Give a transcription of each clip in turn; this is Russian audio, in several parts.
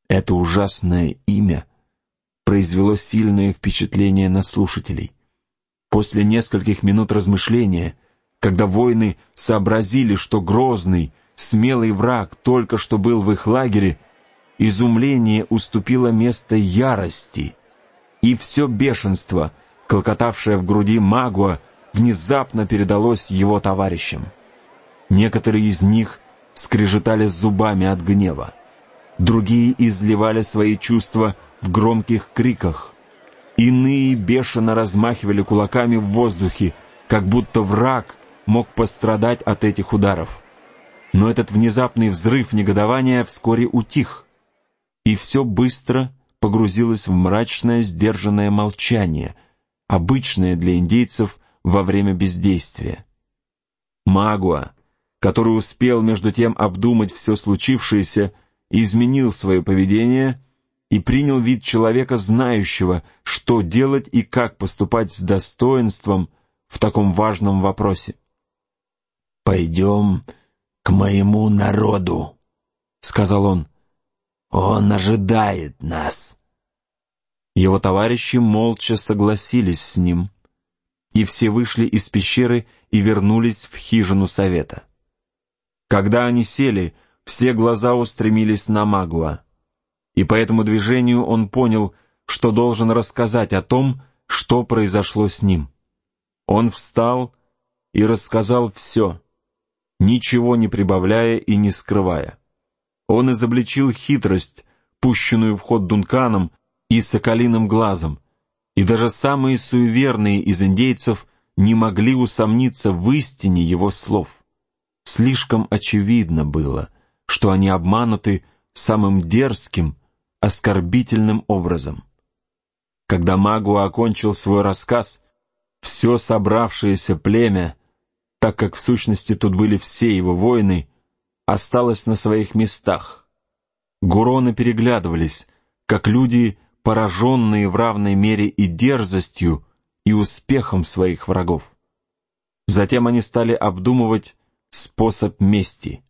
Это ужасное имя произвело сильное впечатление на слушателей. После нескольких минут размышления, когда воины сообразили, что грозный, смелый враг только что был в их лагере, изумление уступило место ярости, и все бешенство, клокотавшее в груди Магуа, внезапно передалось его товарищам. Некоторые из них скрежетали зубами от гнева, другие изливали свои чувства в громких криках, иные бешено размахивали кулаками в воздухе, как будто враг мог пострадать от этих ударов. Но этот внезапный взрыв негодования вскоре утих, и все быстро погрузилось в мрачное, сдержанное молчание, обычное для индейцев во время бездействия. Магуа, который успел между тем обдумать все случившееся, изменил свое поведение и принял вид человека, знающего, что делать и как поступать с достоинством в таком важном вопросе. «Пойдем к моему народу», — сказал он. «Он ожидает нас». Его товарищи молча согласились с ним, и все вышли из пещеры и вернулись в хижину совета. Когда они сели, все глаза устремились на Магуа, и по этому движению он понял, что должен рассказать о том, что произошло с ним. Он встал и рассказал все, ничего не прибавляя и не скрывая. Он изобличил хитрость, пущенную в ход Дунканом и Соколиным Глазом, и даже самые суеверные из индейцев не могли усомниться в истине его слов. Слишком очевидно было, что они обмануты самым дерзким, оскорбительным образом. Когда Магуа окончил свой рассказ, все собравшееся племя, так как в сущности тут были все его воины, осталось на своих местах. Гуроны переглядывались, как люди, пораженные в равной мере и дерзостью, и успехом своих врагов. Затем они стали обдумывать способ мести.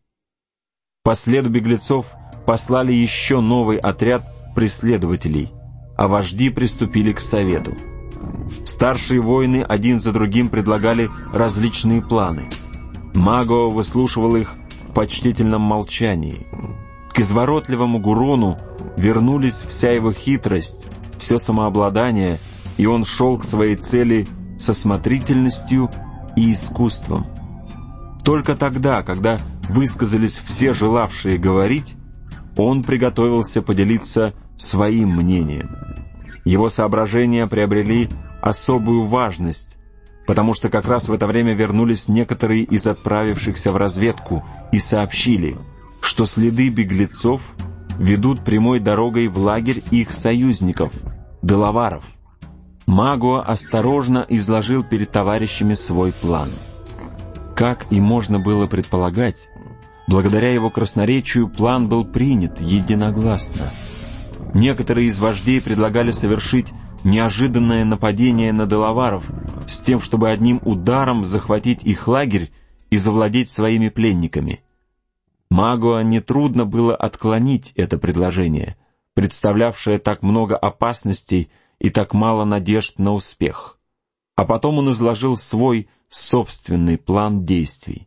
По следу беглецов послали еще новый отряд преследователей, а вожди приступили к совету. Старшие воины один за другим предлагали различные планы. Магуа выслушивал их в почтительном молчании. К изворотливому Гурону вернулись вся его хитрость, все самообладание, и он шел к своей цели со осмотрительностью и искусством. Только тогда, когда высказались все желавшие говорить, он приготовился поделиться своим мнением. Его соображения приобрели особую важность, потому что как раз в это время вернулись некоторые из отправившихся в разведку и сообщили, что следы беглецов ведут прямой дорогой в лагерь их союзников, делаваров. Магуа осторожно изложил перед товарищами свой план. Как и можно было предполагать, благодаря его красноречию план был принят единогласно. Некоторые из вождей предлагали совершить неожиданное нападение на делаваров с тем, чтобы одним ударом захватить их лагерь и завладеть своими пленниками. Магуа нетрудно было отклонить это предложение, представлявшее так много опасностей и так мало надежд на успех. А потом он изложил свой собственный план действий.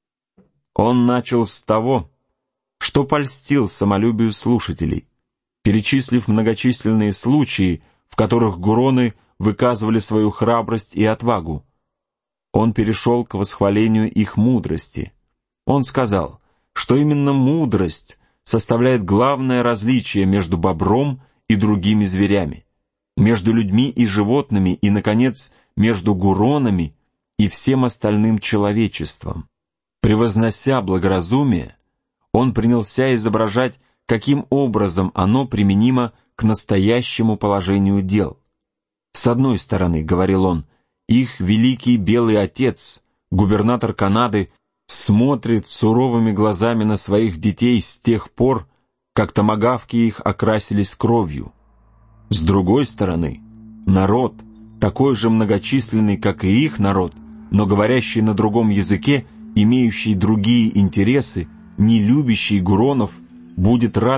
Он начал с того, что польстил самолюбию слушателей, перечислив многочисленные случаи, в которых гуроны выказывали свою храбрость и отвагу. Он перешел к восхвалению их мудрости. Он сказал, что именно мудрость составляет главное различие между бобром и другими зверями, между людьми и животными и, наконец, между гуронами и всем остальным человечеством. Превознося благоразумие, он принялся изображать, каким образом оно применимо к настоящему положению дел. С одной стороны, говорил он, их великий белый отец, губернатор Канады, смотрит суровыми глазами на своих детей с тех пор, как томагавки их окрасились кровью. С другой стороны, народ, такой же многочисленный, как и их народ, но говорящий на другом языке, имеющий другие интересы, не любящий гуронов, будет рад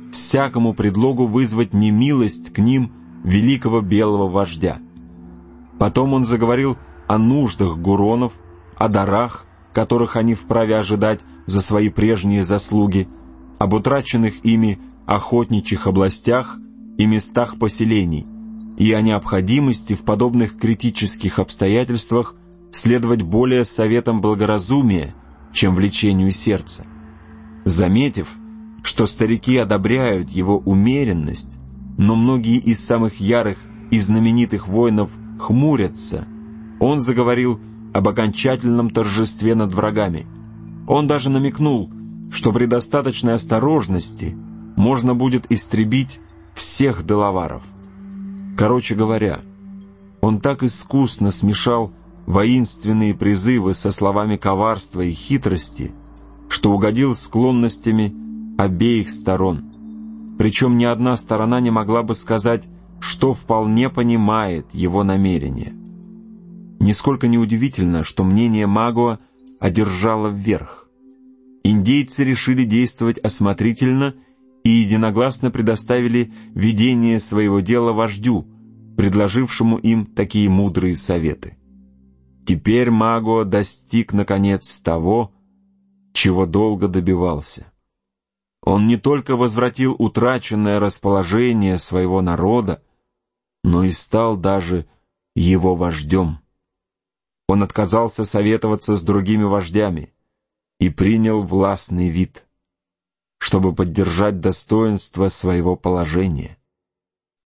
всякому предлогу вызвать немилость к ним великого белого вождя. Потом он заговорил о нуждах гуронов, о дарах, которых они вправе ожидать за свои прежние заслуги, об утраченных ими охотничьих областях и местах поселений, и о необходимости в подобных критических обстоятельствах следовать более советам благоразумия, чем влечению сердца. Заметив, что старики одобряют его умеренность, но многие из самых ярых и знаменитых воинов хмурятся, он заговорил об окончательном торжестве над врагами. Он даже намекнул, что при достаточной осторожности можно будет истребить всех делаваров. Короче говоря, он так искусно смешал воинственные призывы со словами коварства и хитрости, что угодил склонностями обеих сторон. Причем ни одна сторона не могла бы сказать, что вполне понимает его намерения. Нисколько не удивительно, что мнение Магуа одержало вверх. Индейцы решили действовать осмотрительно и единогласно предоставили ведение своего дела вождю, предложившему им такие мудрые советы. Теперь Магуа достиг, наконец, того, чего долго добивался. Он не только возвратил утраченное расположение своего народа, но и стал даже его вождем. Он отказался советоваться с другими вождями и принял властный вид, чтобы поддержать достоинство своего положения.